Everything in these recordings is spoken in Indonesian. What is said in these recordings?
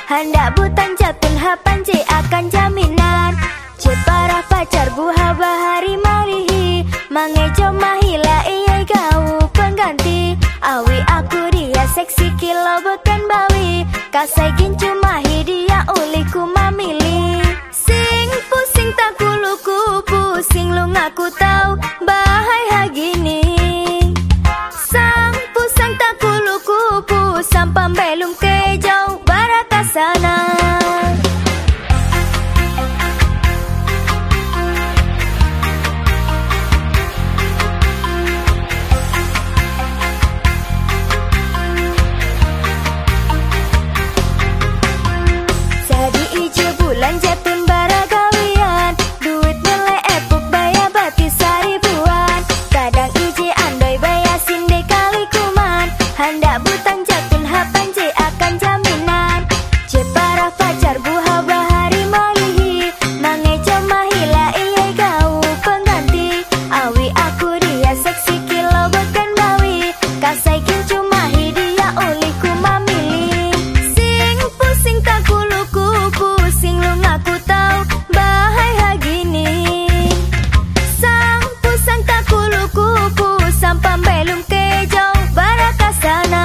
hendak butang jatun hapan je akan jaminan. Je parah pacar buha bahari marihi, mangejo mahila iya gau pengganti. Awi aku dia seksi kilo beken bawi, kasaikin cuma dia uliku mamili. Sing pusing tak kuluku pusing lu ngaku tahu bahaya gini. Sang pusang tak kuluku pusang pambelum kejauh baraka sana. Bulan jatun baragawian, duit nilai epuk baya bati seribuan. Kadang ije andoi baya sinde kali kuman, hendak butang jatun hapan je akan jaminan. Je parah pacar buha bahari malihi, mangejo mahila iya gau pengganti. Awi aku dia seksi kilo beken bawi, kasaikin cuma dia uliku mamili. Sing pusing tak kuluku pusing lu ngaku tahu bahaya gini. Sang pusang tak kuluku pusang pambelum kejauh baraka sana.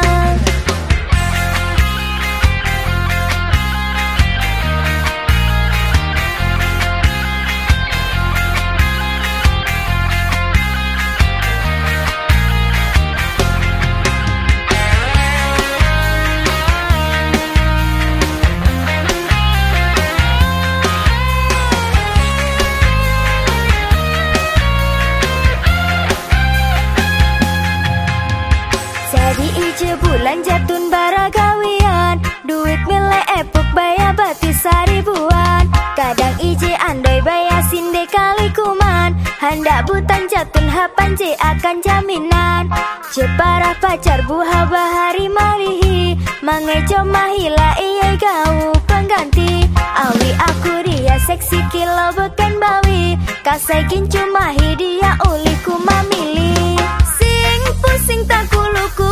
Jadi ije bulan jatun baragawian, duit nilai epuk baya bati seribuan. Kadang ije andoi baya sinde kali kuman, hendak butang jatun hapan je akan jaminan. Je parah pacar buha bahari marihi, mangejo mahila iya gau pengganti. Awi aku dia seksi kilo beken bawi, kasaikin cuma dia uliku mamili. Sing pusing tak kuluku